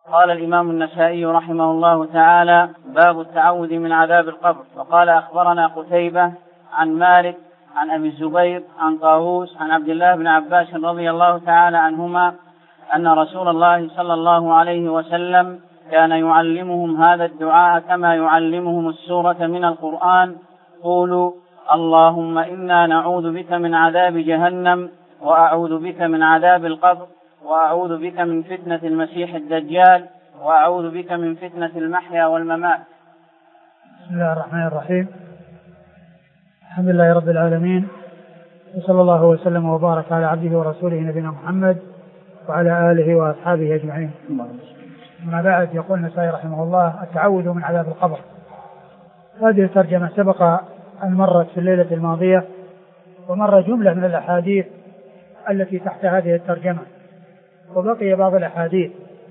قال الإمام النسائي رحمه الله تعالى: باب التعوذ من عذاب القبر. وقال: أخبرنا قتيبة عن مالك عن أبي الزبير عن طاووس عن عبد الله بن عباس رضي الله تعالى عنهما أن رسول الله صلى الله عليه وسلم كان يعلمهم هذا الدعاء كما يعلمهم السورة من القرآن: قولوا اللهم إنا نعوذ بك من عذاب جهنم، وأعوذ بك من عذاب القبر، وأعوذ بك من فتنة المسيح الدجال، وأعوذ بك من فتنة المحيا والممات. بسم الله الرحمن الرحيم. الحمد لله رب العالمين، وصلى الله وسلم وبارك على عبده ورسوله نبينا محمد وعلى آله وأصحابه أجمعين. أما بعد، يقول النسائي رحمه الله: التعوذ من عذاب القبر. هذه الترجمة سبق أن مرت في الليلة الماضية، ومر جملة من الأحاديث التي تحت هذه الترجمة، وبقي بعض الأحاديث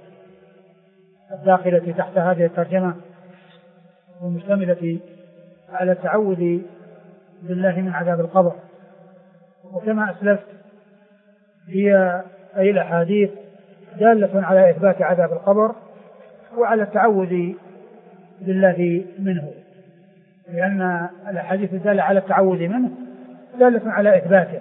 الداخلة تحت هذه الترجمة والمشتملة على التعوذ بالله من عذاب القبر. وكما أسلفت هي أي الأحاديث دالة على إثبات عذاب القبر وعلى التعوذ بالله منه، لأن الأحاديث الدالة على التعوذ منه دالة على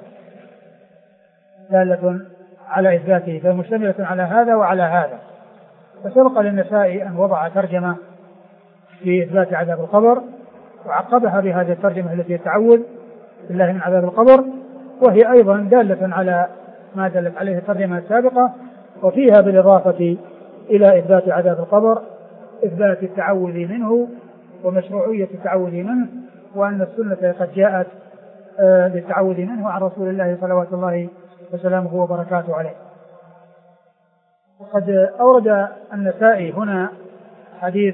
إثباته، فمشتملة على هذا وعلى هذا. فسبق للنسائي أن وضع ترجمة في إثبات عذاب القبر، وعقبها بهذه الترجمة التي التعوذ بالله من عذاب القبر، وهي أيضا دالة على ما دلت عليه الترجمة السابقة، وفيها بالإضافة إلى إثبات عذاب القبر إثبات التعوذ منه ومشروعية التعوذ منه، وأن السنة قد جاءت للتعوذ منه عن رسول الله صلوات الله وسلامه وبركاته عليه. وقد أورد النسائي هنا حديث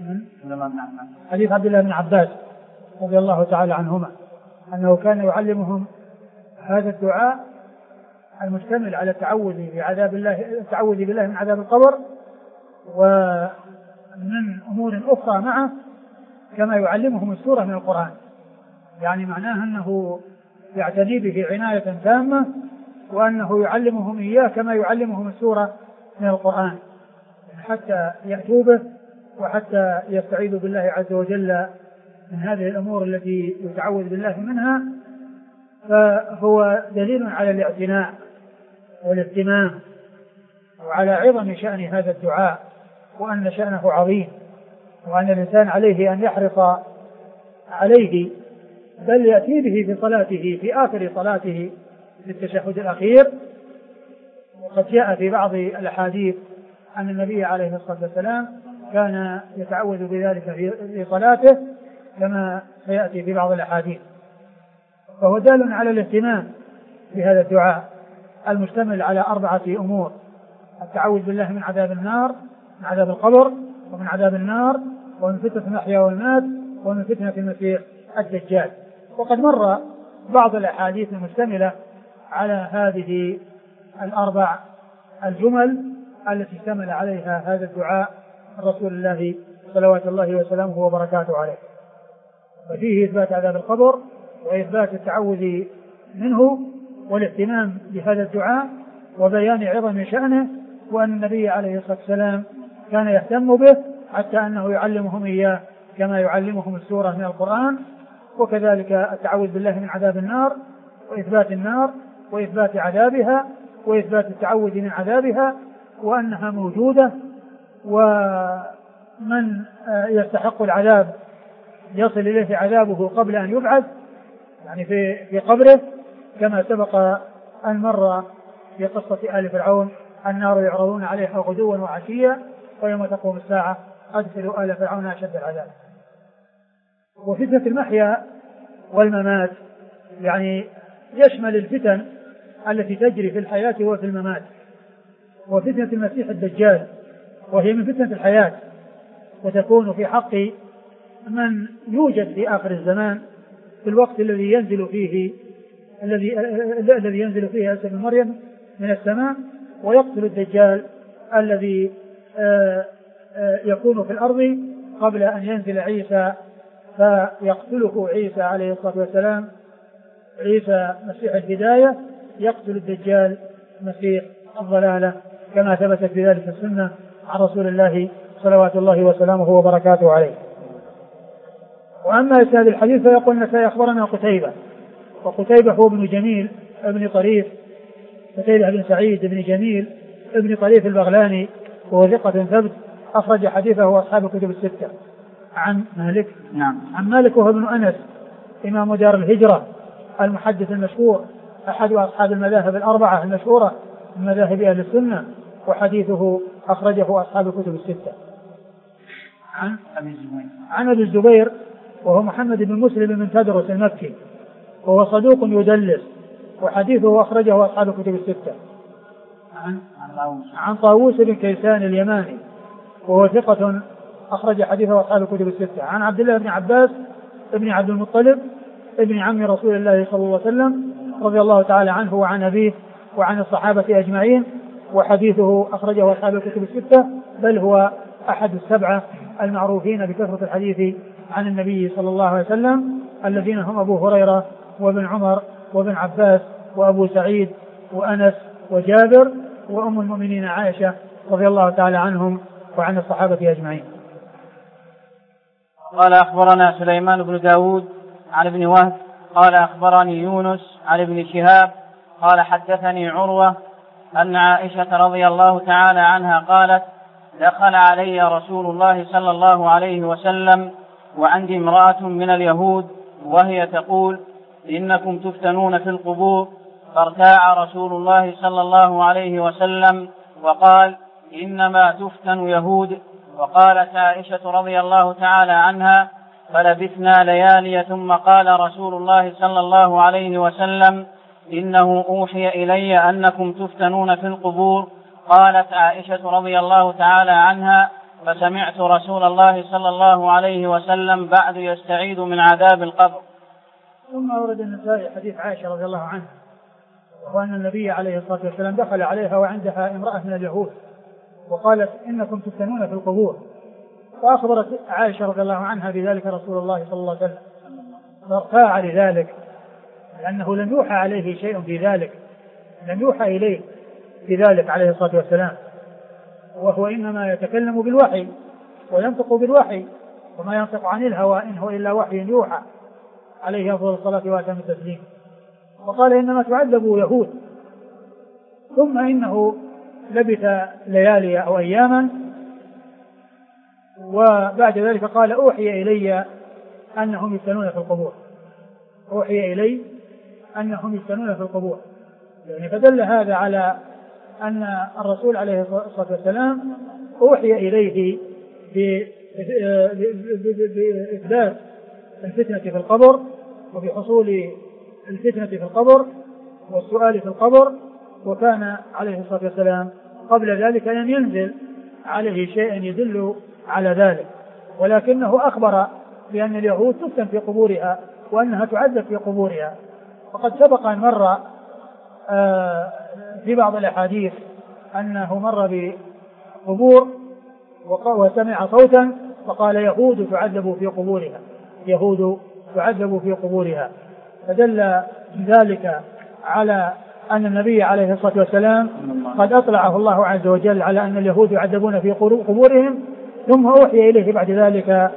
عبد الله بن عباس رضي الله تعالى عنهما أنه كان يعلمهم هذا الدعاء المشتمل على التعوذ بالله من عذاب القبر ومن أمور أخرى معه، كما يعلمهم السورة من القرآن. يعني معناه أنه يعتني به عناية تامة، وأنه يعلمهم إياه كما يعلمهم السورة من القرآن، حتى يأتوا به وحتى يستعيذوا بالله عز وجل من هذه الأمور التي يتعوذ بالله منها. فهو دليل على الاعتناء والاهتمام وعلى عظم شأن هذا الدعاء، وأن شأنه عظيم، وأن الإنسان عليه أن يحرص عليه، بل يأتي به في صلاته في آخر صلاته في التشهد الأخير. وقد جاء في بعض الأحاديث أن النبي عليه الصلاة والسلام كان يتعوذ بذلك في صلاته، كما سيأتي في بعض الأحاديث. فهو دال على الاهتمام بهذا الدعاء المشتمل على 4 أمور: التعوذ بالله من عذاب النار، من عذاب القبر، ومن عذاب النار، ومن فتنة المحيا والممات، ومن فتنة المسيح الدجال. وقد مر بعض الأحاديث المشتملة على هذه 4 الجمل التي اشتمل عليها هذا الدعاء رسول الله صلوات الله وسلامه وبركاته عليه. وفيه إثبات عذاب القبر، وإثبات التعوذ منه، والاهتمام بهذا الدعاء، وبيان عظم شأنه، وأن النبي عليه الصلاة والسلام كان يهتم به حتى أنه يعلمهم إياه كما يعلمهم السورة من القرآن. وكذلك التعوذ بالله من عذاب النار، وإثبات النار، وإثبات عذابها، وإثبات التعوذ من عذابها، وأنها موجودة، ومن يستحق العذاب يصل إليه عذابه قبل أن يبعث، يعني في قبره، كما سبق أن مر في قصة آل فرعون: النار يعرضون عليها غدوا وعشيا ويوم تقوم الساعة أدخلوا آل فرعون أشد العذاب. وفتنة المحيا والممات يعني يشمل الفتن التي تجري في الحياة وفي الممات. وفتنة المسيح الدجال وهي من فتنة الحياة، وتكون في حق من يوجد في آخر الزمان في الوقت الذي ينزل فيه عيسى بن مريم من السماء، ويقتل الدجال الذي يكون في الأرض قبل أن ينزل عيسى، فيقتله عيسى عليه الصلاة والسلام، عيسى مسيح الهداية، يقتل الدجال مسيح الضلالة، كما ثبتت بذلك السنة عن رسول الله صلوات الله وسلامه وبركاته عليه. وأما إسناد الحديث فيقول النسائي أخبرنا قتيبة، وقتيبة هو ابن جميل ابن طريف، قتيبة بن سعيد بن جميل ابن طريف البغلاني، وهو ثقة ثبت أخرج حديثه أصحاب الكتب الستة. عن مالك، عن مالك وهو ابن أنس إمام دار الهجرة المحدث المشهور أحد أصحاب المذاهب الأربعة المشهورة من مذاهب أهل السنة، وحديثه أخرجه أصحاب الكتب الستة. عن أبي الزبير وهو محمد بن مسلم بن تدرس المكي، وهو صدوق يدلس، وحديثه أخرجه أصحاب الكتب الستة. عن طاووس بن كيسان اليماني، وهو ثقة أخرج حديثه أصحاب الكتب الستة. عن عبد الله بن عباس ابن عبد المطلب ابن عم رسول الله صلى الله عليه وسلم رضي الله تعالى عنه وعن أبيه وعن الصحابة أجمعين، وحديثه أخرجه أصحاب الكتب الستة، بل هو أحد السبعة المعروفين بكثرة الحديث عن النبي صلى الله عليه وسلم، الذين هم أبو هريرة وابن عمر وابن عباس وأبو سعيد وأنس وجابر وأم المؤمنين عائشة رضي الله تعالى عنهم وعن الصحابة أجمعين. قال أخبرنا سليمان بن داود عن ابن وهب قال أخبرني يونس عن ابن شهاب قال حدثني عروة أن عائشة رضي الله تعالى عنها قالت: دخل علي رسول الله صلى الله عليه وسلم وعندي امرأة من اليهود وهي تقول: إنكم تفتنون في القبور، فارتاع رسول الله صلى الله عليه وسلم وقال: إنما تفتن يهود. وقالت عائشة رضي الله تعالى عنها: فلبثنا ليالي ثم قال رسول الله صلى الله عليه وسلم: إنه أوحي إلي أنكم تفتنون في القبور. قالت عائشة رضي الله تعالى عنها: فسمعت رسول الله صلى الله عليه وسلم بعد يستعيد من عذاب القبر. ثم أورد النسائي حديث عائشة رضي الله عنها، وأن النبي عليه الصلاة والسلام دخل عليها وعندها امرأة من اليهود وقالت: إنكم تفتنون في القبور، فأخبرت عائشة رضي الله عنها بذلك رسول الله صلى الله عليه وسلم، فارتاع لذلك، لأنه لم يوحى عليه شيء في ذلك، لم يوحى إليه في ذلك عليه الصلاة والسلام، وهو إنما يتكلم بالوحي وينطق بالوحي، وما ينطق عن الهوى إن هو إلا وحي يوحى، عليه أفضل الصلاة وأتم التسليم. وقال: إنما تعذب يهود. ثم إنه لبث ليالي أو أياما، وبعد ذلك قال: أوحي إلي أنهم يفتنون في القبور، أوحي إلي أنهم يفتنون في القبور. يعني فدل هذا على أن الرسول عليه الصلاة والسلام أوحي إليه بإثبات الفتنة في القبر، وبحصول الفتنة في القبر والسؤال في القبر، وكان عليه الصلاة والسلام قبل ذلك لم ينزل عليه شيء يدل على ذلك، ولكنه أخبر بأن اليهود تفتن في قبورها وأنها تعذب في قبورها. وقد سبق أن مر في بعض الأحاديث أنه مر بقبور وسمع صوتا فقال: يهود تعذب في قبورها، يهود تعذب في قبورها. فدل ذلك على أن النبي عليه الصلاة والسلام قد أطلعه الله عز وجل على أن اليهود يعذبون في قبورهم، ثم أوحي إليه بعد ذلك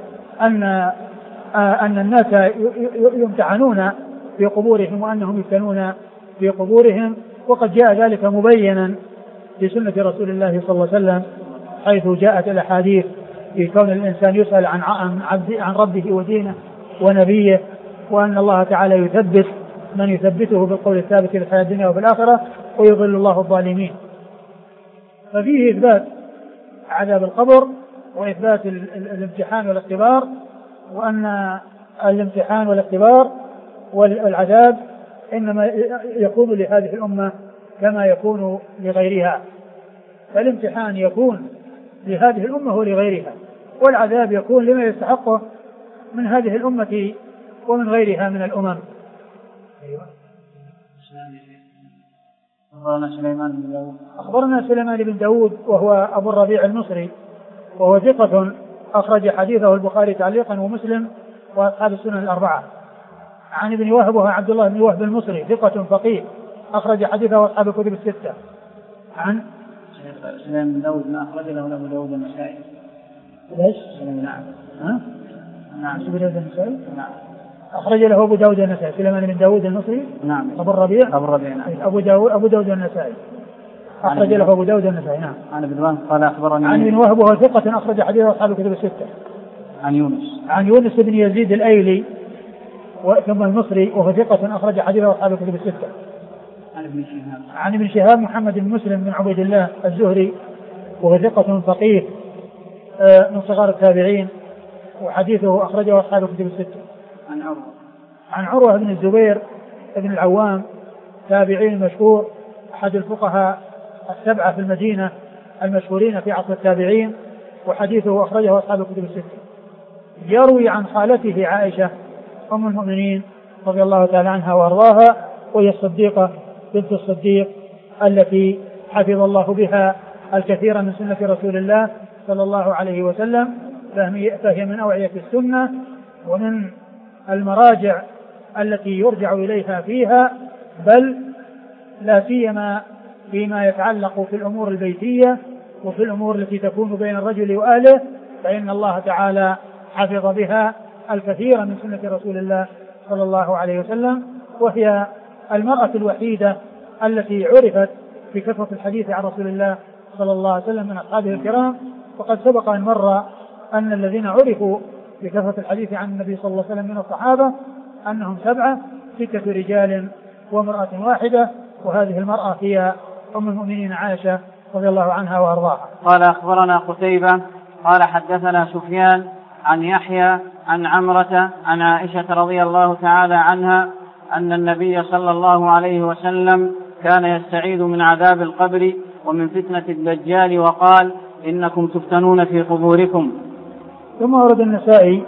أن الناس يمتحنون في قبورهم وأنهم يفتنون في قبورهم. وقد جاء ذلك مبينا في سنة رسول الله صلى الله عليه وسلم، حيث جاءت الأحاديث في كون الإنسان يسأل عن ربه ودينه ونبيه، وأن الله تعالى يثبت من يثبته بالقول الثابت في الحياة الدنيا وفي الآخرة، ويضل الله الظالمين. ففيه إثبات عذاب القبر وإثبات الامتحان والاختبار، وأن الامتحان والاختبار والعذاب إنما يكون لهذه الأمة كما يكون لغيرها، فالامتحان يكون لهذه الأمة ولغيرها، والعذاب يكون لما يستحقه من هذه الأمة ومن غيرها من الأمم. أخبرنا سليمان بن داود وهو أبو الربيع المصري، وهو ثقة أخرج حديثه البخاري تعليقا ومسلم وأصحاب السنن الأربعة. عن ابن وهب وهو عبد الله بن وهب المصري ثقة فقيه أخرج حديثه أصحاب الكتب الستة. عن سليمان بن داود ما أخرج له أبو داود النسائي. ليش؟ نعم. نعم. أبو داود النسائي. نعم. أخرج له أبو داود النسائي. سليمان بن داود المصري. نعم. أبو الربيع. نعم. أبو داود النسائي. أخرج له أبو داود النسائي. نعم. عن ابن وهب قال أخبرني. عن ابن وهب وهو ثقة أخرج حديث أصحاب الكتب الستة. عن يونس بن يزيد الأيلي ثم المصري وهو ثقة أخرج حديث أصحاب الكتب الستة. عن ابن شهاب محمد بن مسلم بن عبيد الله الزهري وهو ثقة فقيه من صغار التابعين وحديثه أخرجه أصحاب الكتب الستة. عن عروة بن الزبير بن العوام تابعي مشهور أحد الفقهاء السبعة في المدينة المشهورين في عصر التابعين وحديثه أخرجه أصحاب الكتب الستة. يروي عن خالته عائشة أم المؤمنين رضي الله تعالى عنها وأرضاها وهي الصديقة بنت الصديق التي حفظ الله بها الكثير من سنة رسول الله صلى الله عليه وسلم فهي من أوعية السنة ومن المراجع التي يرجع إليها فيها بل لا سيما فيما يتعلق في الأمور البيتية وفي الأمور التي تكون بين الرجل وأهله فإن الله تعالى حفظ بها الكثير من سنة رسول الله صلى الله عليه وسلم وهي المرأة الوحيدة التي عرفت بكثرة الحديث عن رسول الله صلى الله عليه وسلم من أصحابه الكرام وقد سبق أن مر أن الذين عرفوا بكثرة الحديث عن النبي صلى الله عليه وسلم من الصحابة أنهم 7 6 رجال وامرأة واحدة وهذه المرأة هي أم المؤمنين عائشة رضي الله عنها وأرضاها. قال أخبرنا قتيبة قال حدثنا سفيان عن يحيى عن عمرة عن عائشة رضي الله تعالى عنها أن النبي صلى الله عليه وسلم كان يستعيذ من عذاب القبر ومن فتنة الدجال وقال إنكم تفتنون في قبوركم. ثم ورد النسائي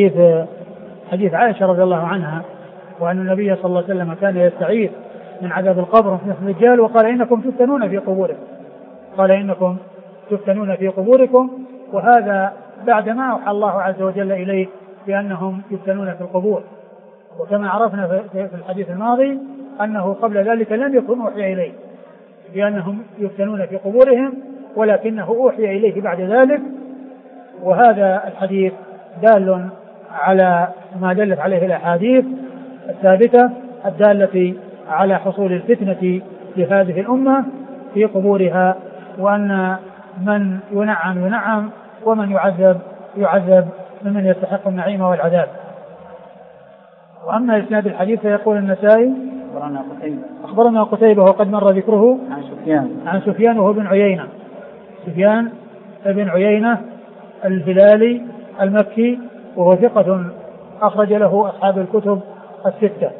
حديث عائشة رضي الله عنها وأن النبي صلى الله عليه وسلم كان يستعيذ من عذاب القبر وفتنة الدجال وقال إنكم تفتنون في قبوركم. قال إنكم تفتنون في قبوركم وهذا بعدما أوحى الله عز وجل إليه بأنهم يفتنون في القبور وكما عرفنا في الحديث الماضي أنه قبل ذلك لم يكن أوحي إليه بأنهم يفتنون في قبورهم ولكنه أوحي إليه بعد ذلك وهذا الحديث دال على ما دلت عليه الأحاديث الثابتة الدالة على حصول الفتنة في هذه الأمة في قبورها وأن من ينعم ومن يعذب ممن يستحق النعيم والعذاب. وأما إسناد الحديث فيقول النسائي أخبرنا قتيبة وقد مر ذكره عن سفيان وهو بن عيينة سفيان بن عيينة الهلالي المكي وهو ثقة أخرج له أصحاب الكتب الستة.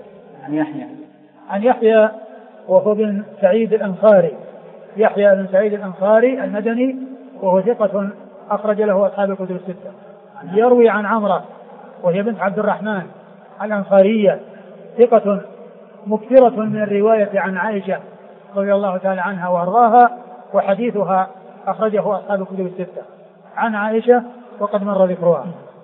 عن يحيى وهو بن سعيد الأنصاري يحيى بن سعيد الأنصاري المدني وهو ثقة أخرج له أصحاب الكتب الستة. يروي عن عمرة وهي بنت عبد الرحمن الأنصارية ثقة مكثرة من الرواية عن عائشة رضي الله تعالى عنها وأرضاها وحديثها أخرجه أصحاب الكتب الستة عن عائشة وقد مر ذكرها.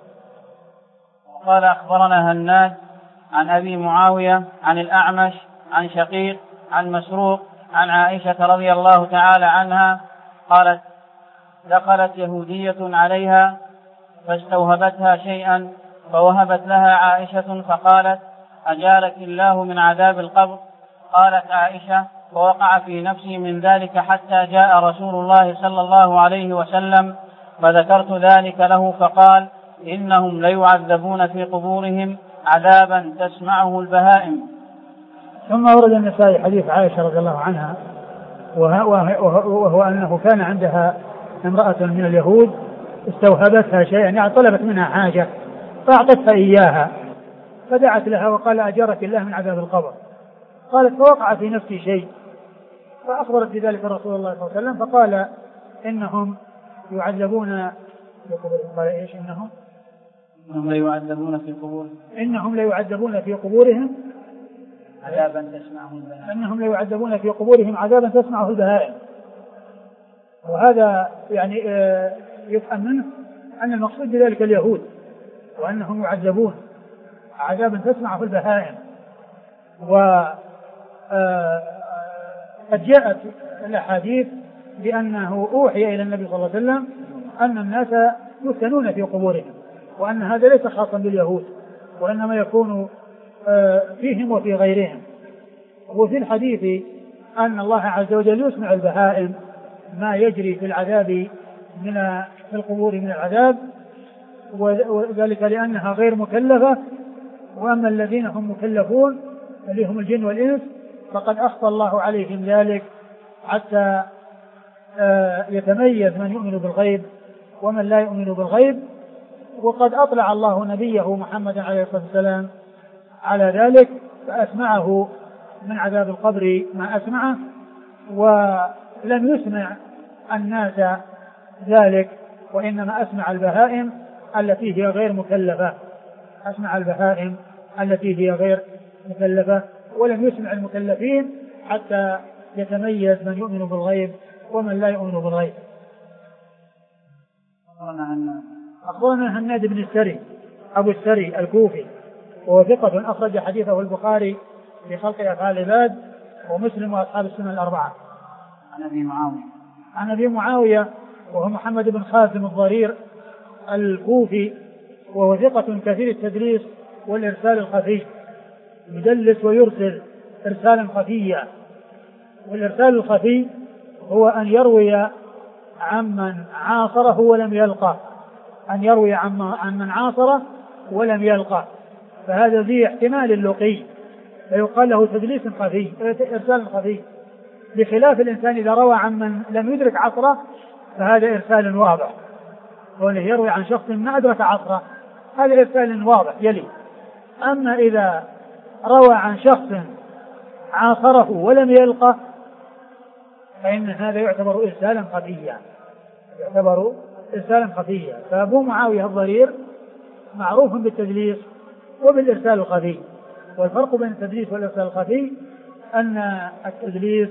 قال أخبرنا هناد عن أبي معاوية عن الأعمش عن شقيق عن مسروق عن عائشة رضي الله تعالى عنها قالت دخلت يهودية عليها فاستوهبتها شيئا فوهبت لها عائشة فقالت أجارك الله من عذاب القبر. قالت عائشة ووقع في نفسي من ذلك حتى جاء رسول الله صلى الله عليه وسلم فذكرت ذلك له فقال إنهم ليعذبون في قبورهم عذابا تسمعه البهائم. ثم ورد النسائي حديث عائشة رضي الله عنها وهو أنه كان عندها امرأة من اليهود استوهبتها شيئا يعني طلبت منها حاجة فأعطتها إياها فدعت لها وقال أجارك الله من عذاب القبر. قالت فوقع في نفسي شيء فأخبرت بذلك رسول الله صلى الله عليه وسلم فقال إنهم يعذبون في قبورهم. قال إيش إنهم ليعذبون في قبورهم إنهم ليعذبون في قبورهم عذابا تسمعه البهائم إنهم ليعذبون في قبورهم عذابا تسمعه البهائم. وهذا يعني يفهم منه أن المقصود بذلك اليهود وأنهم يعذبون عذابا تسمعه البهائم. وقد جاءت الأحاديث بأنه أوحي إلى النبي صلى الله عليه وسلم أن الناس يفتنون في قبورهم، وأن هذا ليس خاصا باليهود وإنما يكون فيهم وفي غيرهم. وفي الحديث أن الله عز وجل يسمع البهائم ما يجري في العذاب في القبور من العذاب، وذلك لأنها غير مكلفة. وأما الذين هم مكلفون اللي هم الجن والإنس فقد أخفى الله عليهم ذلك حتى يتميز من يؤمن بالغيب ومن لا يؤمن بالغيب. وقد أطلع الله نبيه محمد عليه الصلاة والسلام على ذلك فأسمعه من عذاب القبر ما أسمعه، ولم يسمع الناس ذلك وإنما أسمع البهائم التي هي غير مكلفة، أسمع البهائم التي هي غير مكلفة، ولم يسمع المكلفين حتى يتميز من يؤمن بالغيب ومن لا يؤمن بالغيب. أخبرنا هناد بن السري أبو السري الكوفي وهو ثقة أخرج حديثه البخاري في خلق أفعال العباد ومسلم وأصحاب السنن الأربعة. عن أبي معاوية وهو محمد بن خازم الضرير الكوفي وهو ثقة كثير التدليس والإرسال الخفي، يدلس ويرسل إرسالا خفيا. والإرسال الخفي هو أن يروي عمن عاصره ولم يلقى، أن يروي عن من عاصره ولم يلقى، فهذا ذي احتمال اللقي فيقال له تدليس خفي، إرسال خفي، بخلاف الإنسان إذا روى عن من لم يدرك عصره فهذا إرسال واضح، وأنه يروي عن شخص ما أدرك عصره هذا إرسال واضح يلي. أما إذا روى عن شخص عاصره ولم يلقى فإن هذا يعتبر إرسالا خفيا، يعتبر إرسالا خفيا. فأبو معاوية الضرير معروف بالتدليس وبالإرسال الخفي. والفرق بين التدليس والإرسال الخفي أن التدليس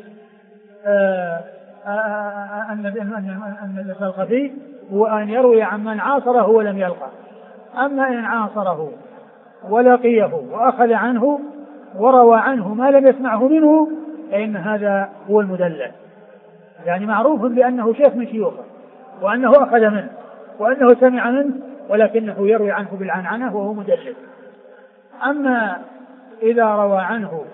أن الإرسال الخفي هو أن يروي عن من عاصره ولم يلقى. أما إن عاصره ولقيه وأخذ عنه وروى عنه ما لم يسمعه منه فإن هذا هو المدلس، يعني معروف بأنه شيخ من شيوخه وأنه أخذ منه وأنه سمع منه ولكنه يروي عنه بالعنعنة وهو مدلس. أما إذا روى عنه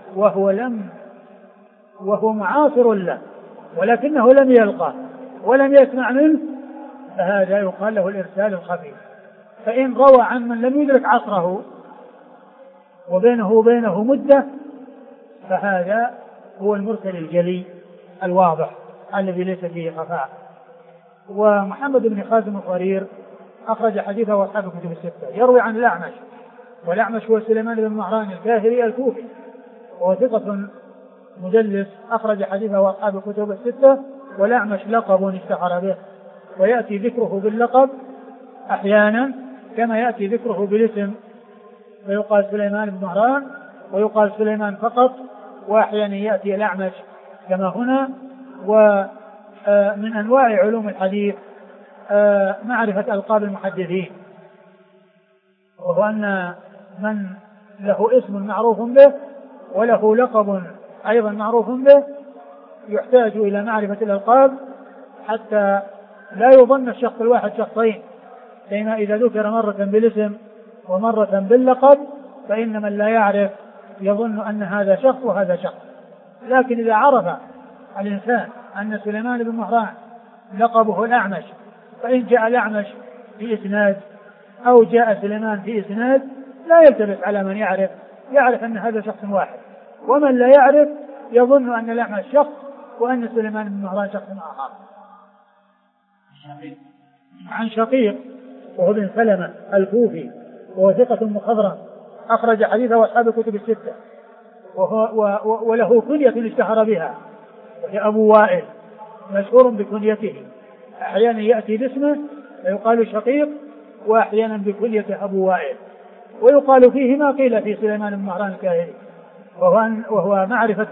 وهو معاصر له ولكنه لم يلقى ولم يسمع منه فهذا يقال له الإرسال الخفي. فإن روى عن من لم يدرك عصره وبينه وبينه مدة فهذا هو المرسل الجلي الواضح الذي ليس فيه خفاء. ومحمد بن خازم الضرير أخرج حديثه وأصحاب الكتب الستة، يروي عن الأعمش، والأعمش هو سليمان بن مهران الكاهلي الكوفي وهو ثقة مدلس أخرج حديثه وأصحاب الكتب الستة. والأعمش لقب اشتهر به، ويأتي ذكره باللقب أحيانا كما يأتي ذكره بالاسم، فيقال سليمان بن مهران ويقال سليمان فقط، وأحيانا يأتي الأعمش كما هنا. ومن أنواع علوم الحديث معرفة ألقاب المحدثين، وهو أن من له اسم معروف به وله لقب أيضا معروف به يحتاج إلى معرفة الألقاب حتى لا يظن الشخص الواحد شخصين، لأن إذا ذكر مرة بالاسم ومرة باللقب فإن من لا يعرف يظن أن هذا شخص وهذا شخص. لكن إذا عرف الإنسان أن سليمان بن مهران لقبه الأعمش، فإن جاء الأعمش في إسناد أو جاء سليمان في إسناد لا يلتبس على من يعرف أن هذا شخص واحد، ومن لا يعرف يظن أن الأعمش شخص وأن سليمان بن مهران شخص آخر. عن شقيق وهو بن سلمة الكوفي وهو ثقة مخضرم أخرج حديثه وأصحاب الكتب الستة، وله كنية اشتهر بها وهي أبو وائل، مشهور بكنيته، أحيانا يأتي باسمه فيقال شقيق وأحيانا بكنية أبو وائل. ويقال فيه ما قيل في سليمان بن مهران الكاهلي، وهو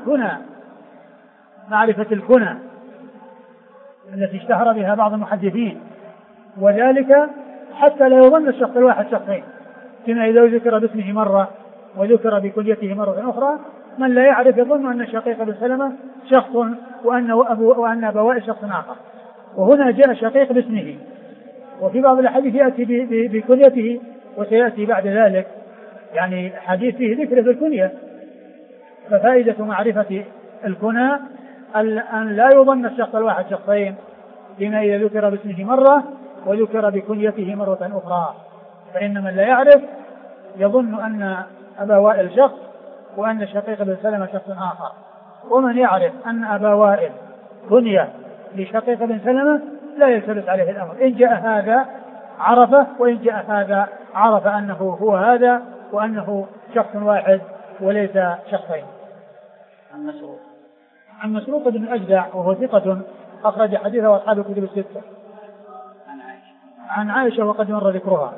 معرفة الكنى التي اشتهر بها بعض المحدثين، وذلك حتى لا يظن الشخص الواحد شخصين، كما إذا ذكر باسمه مرة وذكر بكنيته مرة أخرى من لا يعرف يظن أن شقيق بن سلمة شخص وأن أبا وائل شخص آخر. وهنا جاء شقيق باسمه، وفي بعض الحديث يأتي بكنيته، وسيأتي بعد ذلك يعني حديث فيه ذكر في الكنية. ففائدة معرفة الكنى أن لا يظن الشخص الواحد شخصين، لما إذا ذكر باسمه مرة وذكر بكنيته مرة أخرى، فإن من لا يعرف يظن أن أبا وائل شخص وأن شقيق بن سلمة شخص آخر. ومن يعرف أن أبا وائل كنية لشقيق بن سلمة لا يلتبس عليه الأمر، إن جاء هذا عرفه، وإن جاء هذا عرف أنه هو هذا وأنه شخص واحد وليس شخصين. عن مسروق بن أجدع وهو ثقة أخرج حديثه أصحاب الكتب الستة. عن عائشة وقد مر ذكرها.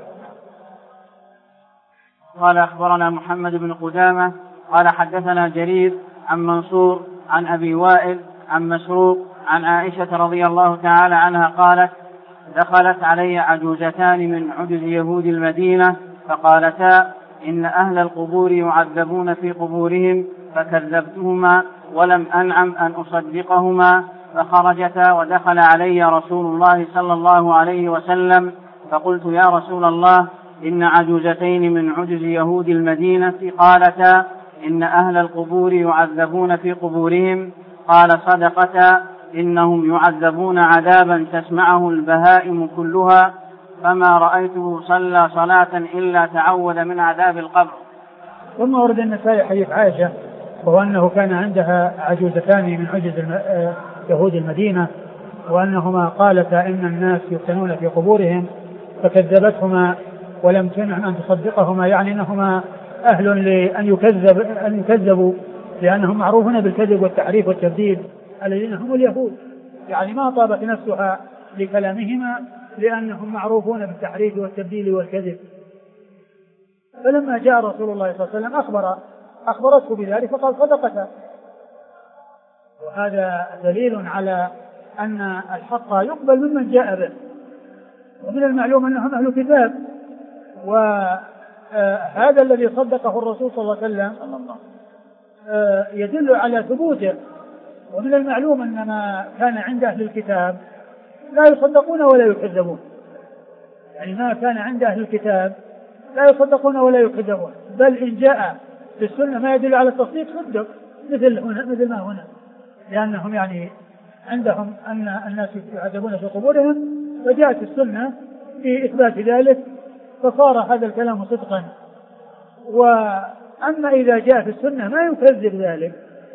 قال أخبرنا محمد بن قدامة قال حدثنا جرير عن منصور عن أبي وائل عن مسروق عن عائشة رضي الله تعالى عنها قالت: دخلت علي عجوزتان من عجز يهود المدينة فقالتا: إن أهل القبور يعذبون في قبورهم، فكذبتهما ولم أنعم أن أصدقهما، فخرجتا ودخل علي رسول الله صلى الله عليه وسلم، فقلت: يا رسول الله، إن عجوزتين من عجز يهود المدينة قالتا: إن أهل القبور يعذبون في قبورهم. قال: صدقتا، إنهم يعذبون عذابا تسمعه البهائم كلها، فما رأيته صلى صلاة إلا تعوذ من عذاب القبر. ثم ورد النسائي حديث عائشة وهو أنه كان عندها عجوزتان من عجز يهود المدينة، وأنهما قالتا: إن الناس يفتنون في قبورهم، فكذبتهما ولم تنع أن تصدقهما، يعني أنهما أهل لأن يكذبوا، لأنهم معروفون بالكذب والتحريف والتبديل الذين هم اليهود، يعني ما طابت نفسها لكلامهما لأنهم معروفون بالتحريف والتبديل والكذب. فلما جاء رسول الله صلى الله عليه وسلم أخبرته بذلك فقال: صدقتا. وهذا دليل على أن الحق يقبل ممن جاء به، ومن المعلوم أنهم أهل كتاب، وهذا الذي صدقه الرسول صلى الله عليه وسلم يدل على ثبوته. ومن المعلوم أن ما كان عند أهل الكتاب لا يصدقون ولا يكذبون، يعني ما كان عند أهل الكتاب لا يصدقون ولا يكذبون، بل إن جاء في السنة ما يدل على التصديق صدق، مثل ما هنا، لأنهم يعني عندهم أن الناس يعذبون في قبورهم، فجاءت السنة في إثبات ذلك، فصار هذا الكلام صدقا. وأما إذا جاء في السنة ما يكذب ذلك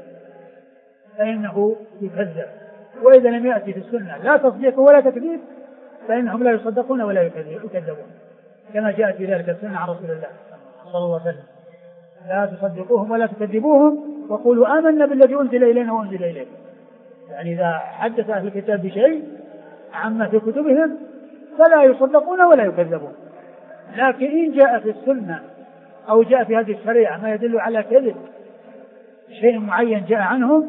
فإنه يكذب، وإذا لم يأتي في السنة لا تصديق ولا تكذيب فإنهم لا يصدقون ولا يكذبون، كما جاءت في ذلك السنة عن رسول الله صلى الله عليه وسلم: لا تصدقوهم ولا تكذبوهم وقولوا آمنا بالذي أنزل إلينا وأنزل إليكم. يعني إذا حدث أهل الكتاب بشيء عما في كتبهم فلا يصدقون ولا يكذبون، لكن إن جاء في السنة أو جاء في هذه الشريعة ما يدل على كذب شيء معين جاء عنهم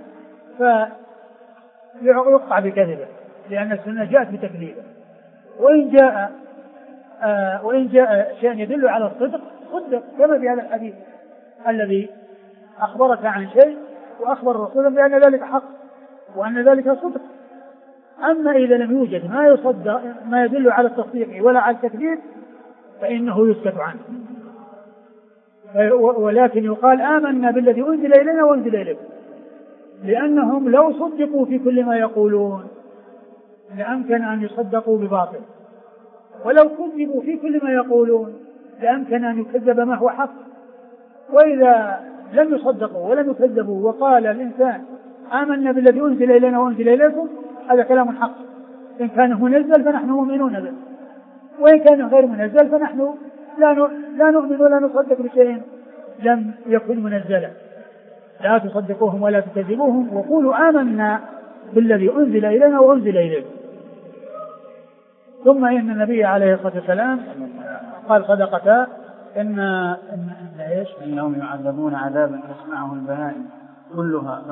فيقع بكذبه، لأن السنة جاءت بتكذيبه. وإن جاء شيء يدل على الصدق صدق، كما في هذا الحديث الذي أخبرك عن شيء وأخبر الرسول بأن ذلك حق وأن ذلك صدق. أما إذا لم يوجد ما يصدق ما يدل على التصديق ولا على التكذيب فإنه يسكت عنه، ولكن يقال آمنا بالذي أنزل إلينا وأنزل إليكم، لأنهم لو صدقوا في كل ما يقولون لأمكن أن يصدقوا بباطل، ولو كذبوا في كل ما يقولون لأمكن أن يكذب ما هو حق. وإذا لم يصدقوا ولم يكذبوا وقال الإنسان آمنا بالذي أنزل إلينا وأنزل إليكم، هذا كلام حق، إن كان منزل فنحن مؤمنون به، وإن كان غير منزل فنحن لا نؤمن ولا نصدق بشيء لم يكن منزلا. لا تصدقوهم ولا تكذبوهم وقولوا آمنا بالذي أنزل إلينا وأنزل إليكم. ثم إن النبي عليه الصلاة والسلام قال: صدقتا، إنهم يعذبون عذابا تسمعه البهائم كلها،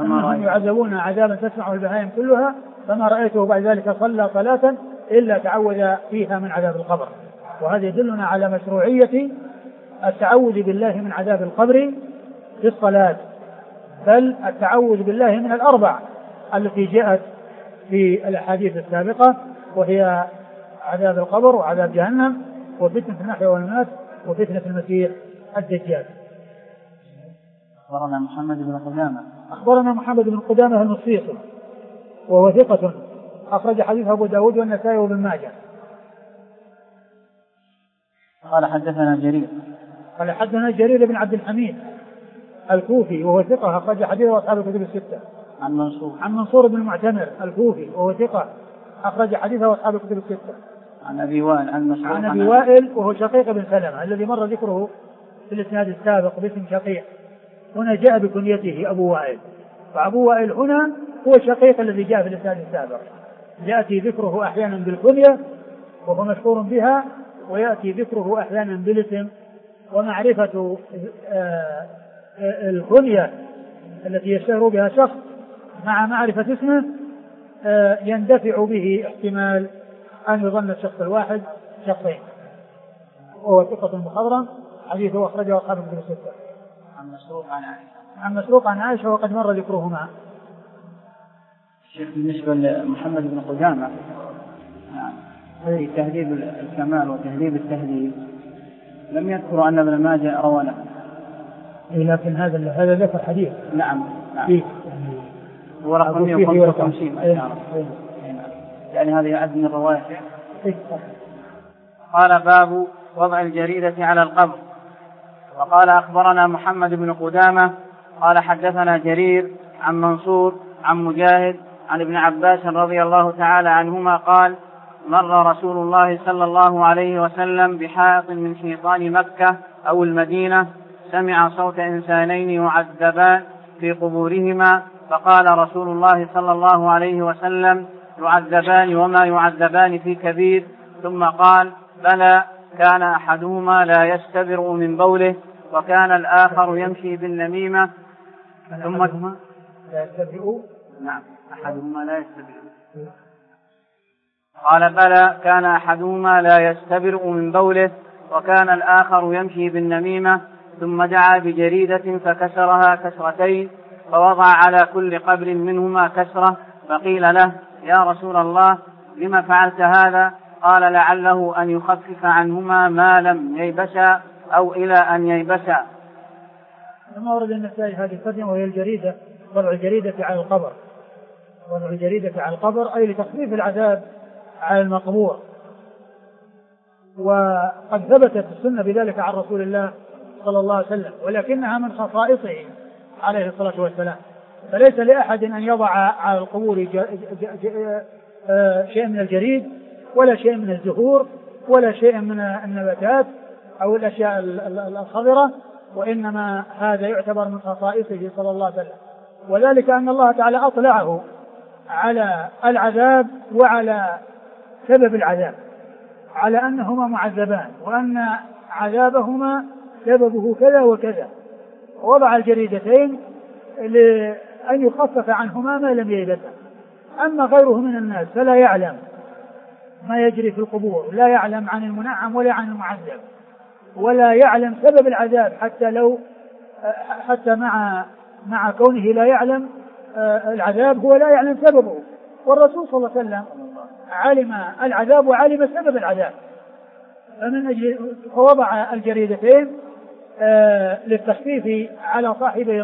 فما رأيته بعد ذلك صلى صلاة إلا تعوذ فيها من عذاب القبر. وهذا يدلنا على مشروعية التعوذ بالله من عذاب القبر في الصلاة، بل التعوذ بالله من الأربع التي جاءت في الأحاديث السابقة، وهي عذاب القبر وعذاب جهنم وفتنة المحيا والممات وفتنة المسيح الدجال. أخبرنا محمد بن قدامة المصيصي وهو ثقة أخرج حديثه أبو داود والنسائي وابن ماجه. قال حدثنا جرير بن عبد الحميد الكوفي وهو ثقة أخرج حديثه أصحاب الكتب الستة. عن منصور بن المعتمر الكوفي وهو ثقة أخرج حديثه أصحاب الكتب الستة. عن أبي وائل وهو شقيق بن سلمة الذي مر ذكره في الإسناد السابق باسم شقيق، هنا جاء بكنيته أبو وائل، فأبو وائل هنا هو الشقيق الذي جاء في الإسناد السابق، يأتي ذكره أحيانا بالكنية وهو مشهور بها، ويأتي ذكره أحيانا بالاسم، ومعرفة الكنية التي يشتهر بها شخص مع معرفة اسمه يندفع به احتمال أن يظن الشخص الواحد شخصين. وهو ثقة مخضرم حديثه أخرجه أصحاب الكتب الستة. عن مسروق عن عائشة وقد مر ذكرهما. الشيخ بالنسبة لمحمد بن قدامة في تهذيب الكمال وتهذيب التهذيب لم يذكر أن ابن ماجه روى له، لكن هذا ذكر حديث. نعم فيه هو رقم 155 يعني هذا يعد من الرواية. قال باب وضع الجريدة على القبر. وقال أخبرنا محمد بن قدامة قال حدثنا جرير عن منصور عن مجاهد عن ابن عباس رضي الله تعالى عنهما قال مر رسول الله صلى الله عليه وسلم بحائط من حيطان مكة أو المدينة، سمع صوت إنسانين يعذبان في قبورهما، فقال رسول الله صلى الله عليه وسلم يعذبان وما يعذبان في كبير، ثم قال بلى كان أحدهما لا يستبرئ من بوله وكان الآخر يمشي بالنميمة ثم لا يستبرئ. نعم أحدهما لا يستبرئ. قال بلى كان أحدهما لا يستبرئ من بوله وكان الآخر يمشي بالنميمة، ثم دعا بجريدة فكسرها كسرتين فوضع على كل قبر منهما كسرة، فقيل له يا رسول الله لما فعلت هذا؟ قال لعله أن يخفف عنهما ما لم ييبسا أو إلى أن ييبسا. لما ورد النسائي هذه الترجمة وهي الجريدة، وضع الجريدة على القبر، وضع الجريدة على القبر أي لتخفيف العذاب على المقبور، وقد ثبتت السنة بذلك عن رسول الله صلى الله عليه وسلم، ولكنها من خصائصه عليه الصلاة والسلام، فليس لأحد أن يضع على القبور شيء من الجريد ولا شيء من الزهور ولا شيء من النباتات أو الأشياء الخضرة، وإنما هذا يعتبر من خصائصه صلى الله عليه وسلم، وذلك أن الله تعالى أطلعه على العذاب وعلى سبب العذاب، على أنهما معذبان وأن عذابهما سببه كذا وكذا، ووضع الجريدتين لأن يخفف عنهما ما لم ييبسا. أما غيره من الناس فلا يعلم ما يجري في القبور، لا يعلم عن المنعم ولا عن المعذب، ولا يعلم سبب العذاب حتى مع كونه لا يعلم العذاب هو لا يعلم سببه، والرسول صلى الله عليه وسلم علم العذاب وعلم سبب العذاب، فمن أجل فوضع الجريدتين للتخفيف على صاحبي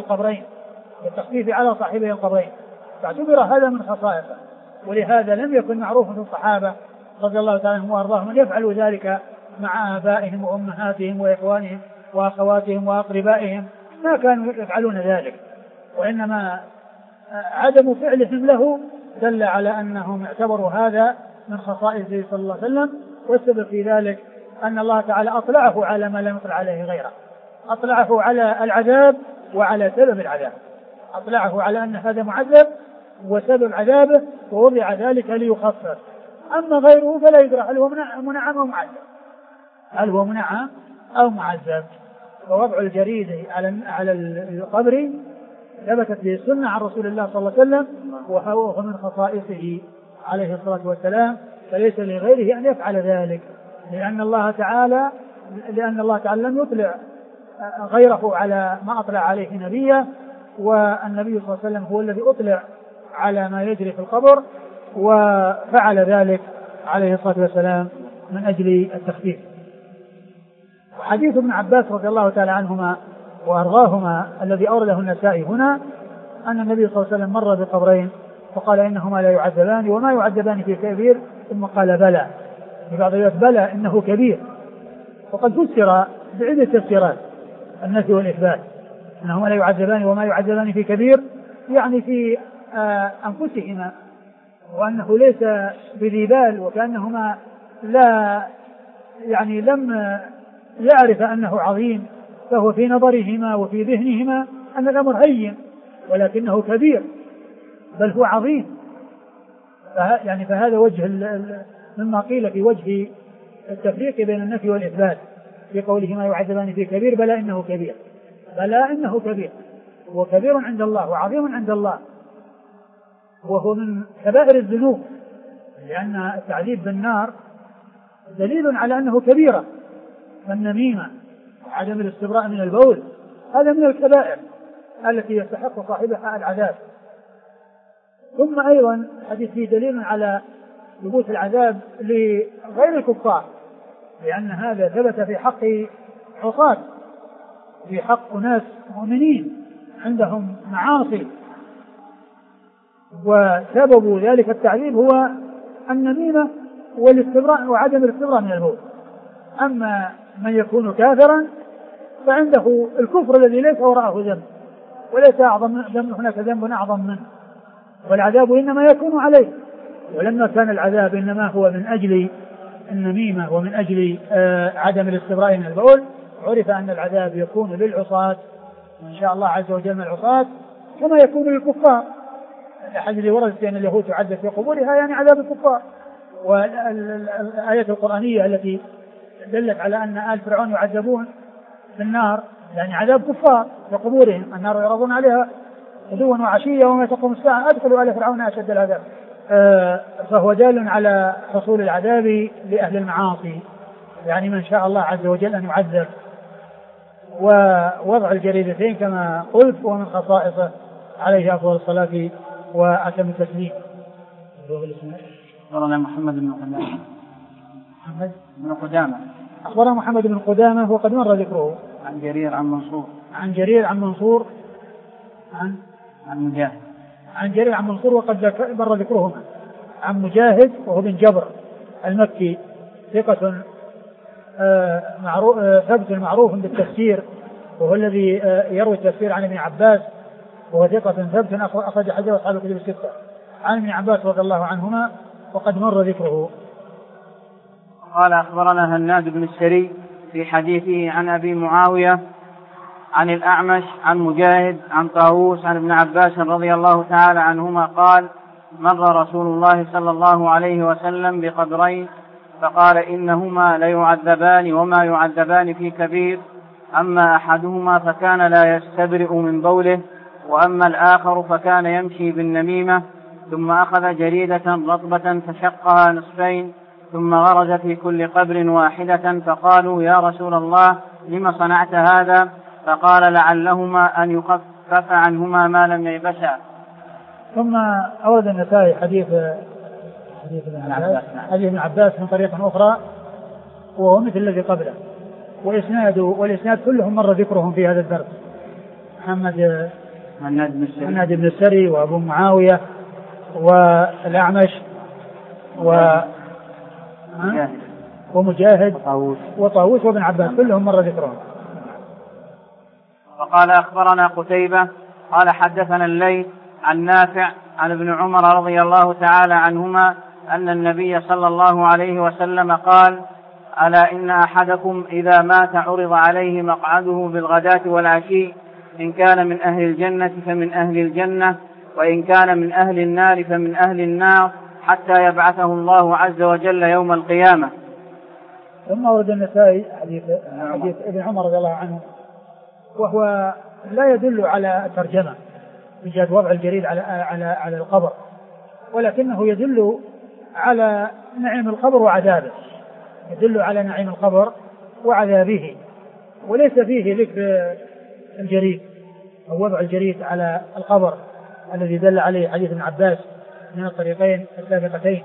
القبرين، فاعتبر هذا من خصائصه، ولهذا لم يكن معروفا في الصحابة رضي الله تعالى عنهم وارضاهم ان يفعلوا ذلك مع آبائهم وأمهاتهم وإخوانهم وأخواتهم وأقربائهم، ما كانوا يفعلون ذلك، وإنما عدم فعلهم له دل على أنهم اعتبروا هذا من خصائصه صلى الله عليه وسلم، والسبب في ذلك أن الله تعالى أطلعه على ما لم يطلع عليه غيره، أطلعه على العذاب وعلى سبب العذاب، أطلعه على أن هذا معذب وسبب عذابه ووضع ذلك ليخفف. أما غيره فلا يدرى هل هو منعم أو معذب، فوضع الجريدة على القبر ثبتت به السنة عن رسول الله صلى الله عليه وسلم، وهو من خصائصه عليه الصلاة والسلام، فليس لغيره أن يفعل ذلك، لأن الله تعالى لم يطلع غيره على ما أطلع عليه نبيه، والنبي صلى الله عليه وسلم هو الذي أطلع على ما يجري في القبر، وفعل ذلك عليه الصلاة والسلام من أجل التخفيف. حديث ابن عباس رضي الله تعالى عنهما وأرضاهما الذي أورده النسائي هنا أن النبي صلى الله عليه وسلم مر بقبرين فقال إنهما لا يعذبان وما يعذبان في كبير، ثم قال بلى، في بعض الروايات بلى إنه كبير. وقد فسر بعدة تفسيرات النفي والإثبات، إنهما لا يعذبان وما يعذبان في كبير، يعني في أنفسهما، وأنه ليس بذي بال، وكأنهما لا يعني لم يعرف أنه عظيم، فهو في نظرهما وفي ذهنهما أن الأمر هين، ولكنه كبير بل هو عظيم. يعني فهذا وجه مما قيل في وجه التفريق بين النفي والإثبات في قوله ما يعذبان في كبير، بلى إنه كبير، بلى إنه كبير، هو كبير عند الله وعظيم عند الله، وهو من كبائر الذنوب، لأن التعذيب بالنار دليل على أنه كبيرة. والنميمة وعدم الاستبراء من البول هذا من الكبائر التي يستحق صاحبها العذاب. ثم أيضا حديث فيه دليل على ثبوت العذاب لغير الكفار، لأن هذا ثبت في حق عصاة، في حق ناس مؤمنين عندهم معاصي، وسبب ذلك التعذيب هو النميمة والاستبراء وعدم الاستبراء من البول. أما من يكون كافرا فعنده الكفر الذي ليس وراءه ذنب، وليس أعظم ذنب، هناك ذنب أعظم منه، والعذاب إنما يكون عليه. ولما كان العذاب إنما هو من أجل النميمة ومن أجل عدم الاستبراء من البول، عرف أن العذاب يكون للعصاة إن شاء الله عز وجل من العصاة كما يكون للكفار. الحديث اللي ورد أن اليهود تعذب في قبورها يعني عذاب الكفار، والآية القرآنية التي دلت على أن آل فرعون يعذبون في النار يعني عذاب كفار في قبورهم، النار يعرضون عليها غدوا وعشيا وما تقوم الساعة أدخلوا آل فرعون أشد العذاب. فهو دال على حصول العذاب لأهل المعاصي، يعني من شاء الله عز وجل أن يعذب. ووضع الجريدتين كما قلت هو من خصائصه عليه أفضل الصلاة وأتم التسليم. أخبرنا محمد بن قدامة أخبرنا محمد بن قدامة وقد مر ذكره. عن جرير عن منصور عن جرير عن منصور وقد مر ذكرهما. عن مجاهد وهو بن جبر المكي ثقة ثبت معروف بالتفسير، وهو الذي يروي التفسير عن ابن عباس، وهو ثقة ثبت أخرج حديث أصحاب الكتب الستة عن ابن عباس رضي الله عنهما وقد مر ذكره. قال أخبرنا هناد بن السري في حديثه عن أبي معاوية عن الأعمش عن مجاهد عن طاووس عن ابن عباس رضي الله تعالى عنهما قال مر رسول الله صلى الله عليه وسلم بقبرين فقال إنهما ليعذبان وما يعذبان في كبير، أما أحدهما فكان لا يستبرئ من بوله، وأما الآخر فكان يمشي بالنميمة، ثم أخذ جريدة رطبة فشقها نصفين ثم غرز في كل قبر واحدة، فقالوا يا رسول الله لم صنعت هذا؟ فقال لعلهما أن يخفف عنهما ما لم ييبسا. ثم أورد النسائي حديث ابن عباس من طريقة أخرى وهو مثل الذي قبله، والإسناد كلهم مر ذكرهم في هذا الدرس. هناد بن السري وأبو معاوية والأعمش ومجاهد وطاووس وابن عباس كلهم مر ذكرهم. وقال أخبرنا قتيبة قال حدثنا الليث عن نافع عن ابن عمر رضي الله تعالى عنهما أن النبي صلى الله عليه وسلم قال ألا إن أحدكم إذا مات عرض عليه مقعده بالغداة والعشي، إن كان من أهل الجنة فمن أهل الجنة، وإن كان من أهل النار فمن أهل النار، حتى يبعثه الله عز وجل يوم القيامة. ثم ورد النسائي حديث ابن عمر رضي الله عنه، وهو لا يدل على الترجمة من جهة وضع الجريد على القبر، ولكنه يدل على نعيم القبر وعذابه، يدل على نعيم القبر وعذابه، وليس فيه ذكر الجريد، أو وضع الجريد على القبر الذي دل عليه حديث ابن عباس من الطريقين السابقتين،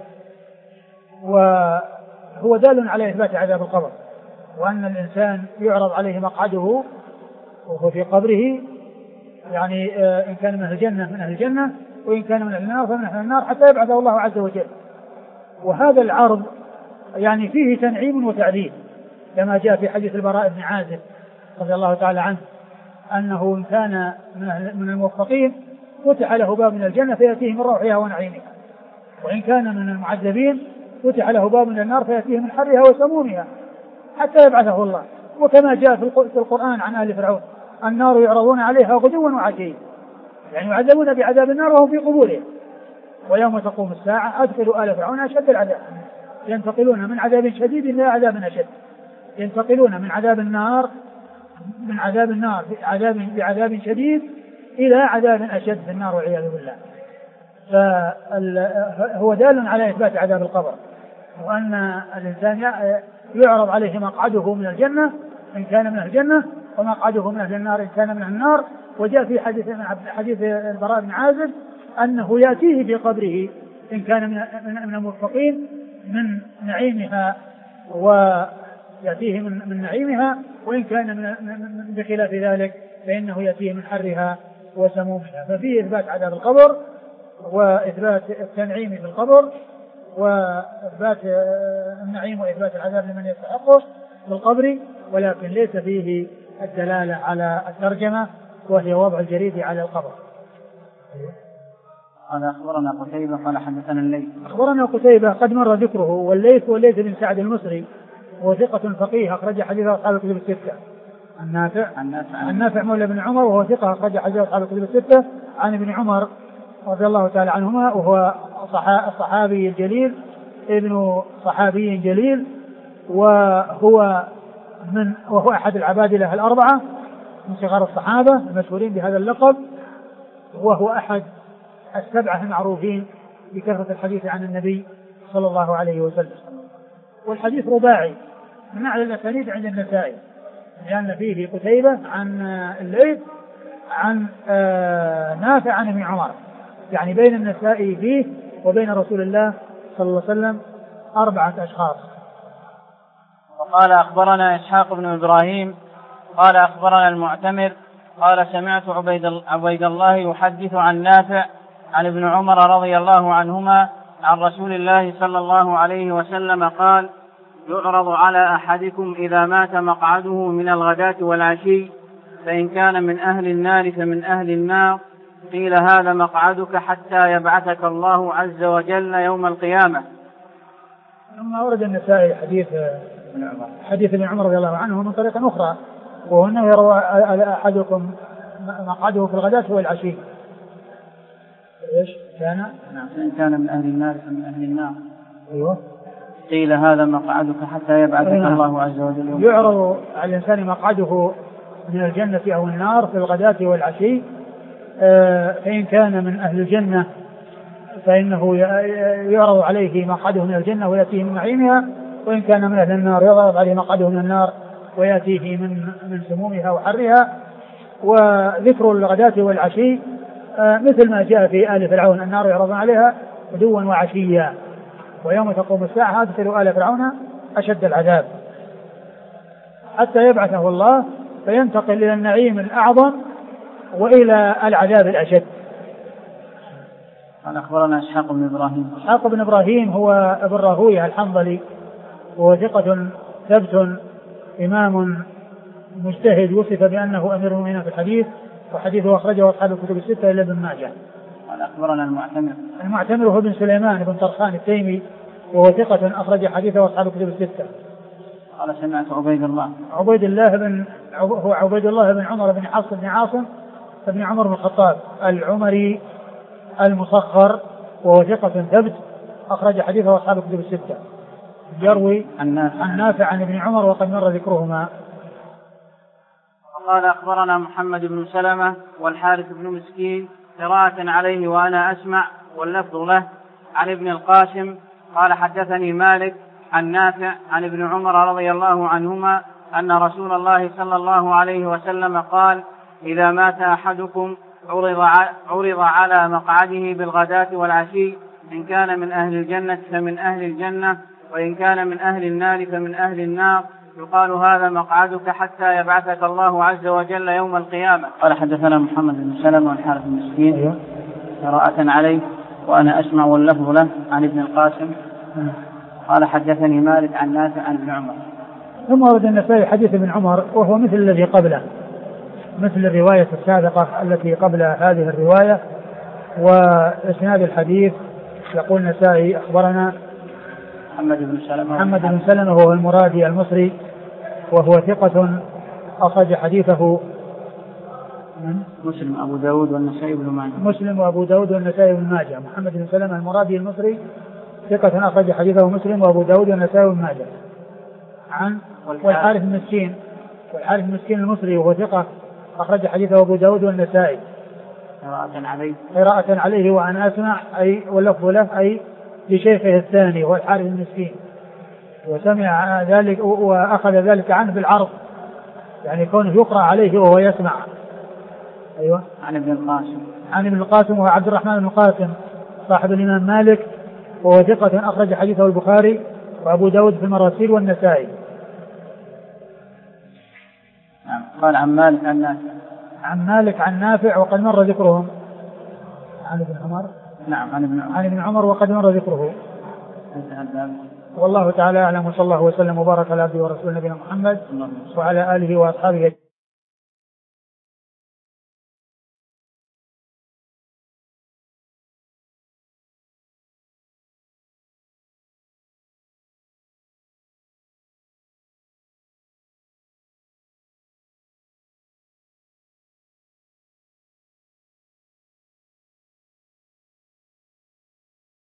وهو دال على إثبات عذاب القبر، وأن الإنسان يعرض عليه مقعده وهو في قبره، يعني إن كان من الجنة من أهل الجنة، وإن كان من النار فمن أهل النار، حتى يبعثه الله عز وجل. وهذا العرض يعني فيه تنعيم وتعذيب، كما جاء في حديث البراء بن عازب رضي الله تعالى عنه أنه إن كان من الموفقين فتح له باب من الجنة فيأتيه من روحها ونعيمها، وإن كان من المعذبين فتح له باب من النار فيأتيه من حرها وسمومها حتى يبعثه الله. وكما جاء في القرآن عن أهل فرعون: النار يعرضون عليها غدوا وعشيا، يعني يعذبون بعذاب النار وهم في قبورهم. ويوم تقوم الساعة أدخلوا آل فرعون أشد العذاب، ينتقلون من عذاب شديد إلى عذاب أشد، ينتقلون من عذاب النار بعذاب شديد إلى عذاب أشد في النار والعياذ بالله. فهو دال على إثبات عذاب القبر، وأن الإنسان يعرض عليه مقعده من الجنة إن كان من الجنة، ومقعده من أهل النار إن كان من النار. وجاء في حديث البراء بن عازب أنه يأتيه في قبره إن كان من الموفقين من نعيمها، ويأتيه من نعيمها، وإن كان بخلاف ذلك فإنه يأتيه من حرها وسمومها. ففيه إثبات عذاب القبر، وإثبات التنعيم في القبر، وإثبات النعيم، وإثبات العذاب لمن يستحقه في القبر، ولكن ليس فيه الدلالة على الترجمة، وهي وضع الجريد على القبر. قال أخبرنا قتيبة قال حدثنا الليث. أخبرنا قتيبة قد مر ذكره، والليث بن سعد المصري وهو ثقة فقيه أخرج حديثه أصحاب الكتب الستة. النافع مولى بن عمر وهو ثقة أخرج حديثه أصحاب الكتب الستة عن ابن عمر رضي الله تعالى عنهما، وهو الصحابي الجليل ابن صحابي جليل، وهو أحد العبادلة الأربعة من صغار الصحابة المشهورين بهذا اللقب، وهو أحد السبعة المعروفين بكثرة الحديث عن النبي صلى الله عليه وسلم. والحديث رباعي من أعلى الأسانيد عند النسائي، لأن فيه قتيبة عن الليث عن نافع عن ابن عمر، يعني بين النسائي فيه وبين رسول الله صلى الله عليه وسلم 4 أشخاص. وقال أخبرنا إسحاق بن إبراهيم قال أخبرنا المعتمر قال سمعت عبيد الله يحدث عن نافع عن ابن عمر رضي الله عنهما عن رسول الله صلى الله عليه وسلم قال: يعرض على أحدكم إذا مات مقعده من الغداة والعشي، فإن كان من أهل النار فمن أهل النار، قيل هذا مقعدك حتى يبعثك الله عز وجل يوم القيامة. ثم أورد النسائي حديث ابن عمر رضي الله عنه من طريقة أخرى، وهو أنه يروى على أحدكم مقعده في الغداة والعشي. إيش كان؟ إن كان من أهل النار فمن أهل النار. أيوه. قيل هذا مقعدك حتى يبعثك الله عز وجل. يعرض على الإنسان مقعده من الجنة أو النار في الغداة والعشي، فإن كان من أهل الجنة فإنه يعرض عليه مقعده من الجنة ويأتيه من نعيمها، وإن كان من أهل النار يعرض عليه مقعده من النار ويأتيه من سمومها وحرها. وذكر الغداة والعشي مثل ما جاء في آل فرعون: النار يعرضون عليها غدوا وعشيا، ويوم تقوم الساعة أدخلوا آل فرعون أشد العذاب، حتى يبعثه الله فينتقل إلى النعيم الأعظم وإلى العذاب الأشد. قال أخبرنا إسحاق بن إبراهيم هو ابن راهويه الحنظلي، وهو ثقة ثبت إمام مجتهد، وصف بأنه أمير المؤمنين في الحديث، وحديثه أخرجه أصحاب الكتب الستة إلا ابن ماجه. قال أخبرنا المعتمر هو بن سليمان بن طرخان التيمي، وهو ثقة أخرج حديثه أصحاب الكتب الستة. قال سمعت عبيد الله بن عمر بن حفص بن عاصم بن عمر بن الخطاب العمري المصخر، وهو ثقة ثبت أخرج حديثه أصحاب الكتب الستة، يروي عن نافع عن ابن عمر وقد مر ذكرهما. قال أخبرنا محمد بن سلمة والحارث بن مسكين قراءة عليه وأنا أسمع، واللفظ له، عن ابن القاسم قال حدثني مالك عن نافع عن ابن عمر رضي الله عنهما أن رسول الله صلى الله عليه وسلم قال: إذا مات أحدكم عرض على مقعده بالغداة والعشي، إن كان من أهل الجنة فمن أهل الجنة، وإن كان من أهل النار فمن أهل النار، يقال هذا مقعدك حتى يبعثك الله عز وجل يوم القيامة. قال حدثنا محمد بن سلمة والحارث بن مسكين قراءة عليه وأنا أسمع واللفظ له عن ابن القاسم قال حدثني مالك عن نافع عن ابن عمر. ثم ورد النسائي حديث ابن عمر وهو مثل الذي قبله، مثل الرواية السابقة التي قبل هذه الرواية. وإسناد الحديث يقول النسائي أخبرنا محمد بن سلمة وهو المرادي المصري وهو ثقة أخرج حديثه مسلم وأبو داود والنسائي بن ماجه. مسلم وأبو داود والنسائي بن ماجه. محمد بن سلمة المرادي المصري ثقة أخرج حديثه مسلم وأبو داود والنسائي بن ماجه. عن والحارث المسكين، والحارث المسكين المصري وهو ثقة أخرج حديثه أبو داود والنسائي قراءة عليه وأنا أسمع أي واللفظ له أي لشيخه الثاني هو الحارث المسكين، وسمع ذلك وأخذ ذلك عنه بالعرض، يعني كونه يقرأ عليه وهو يسمع. أيوة. عن ابن القاسم وهو عبد الرحمن بن القاسم صاحب الإمام مالك وهو ثقة أخرج حديثه البخاري وأبو داود في المراسيل والنسائي. قال عن مالك عن نافع وقد مر ذكرهم. عن ابن عمر. نعم عن ابن عمر وقد مر ذكره. والله تعالى أعلم، وصلى الله وسلم وبارك على عبده ورسوله نبينا محمد وعلى آله وأصحابه.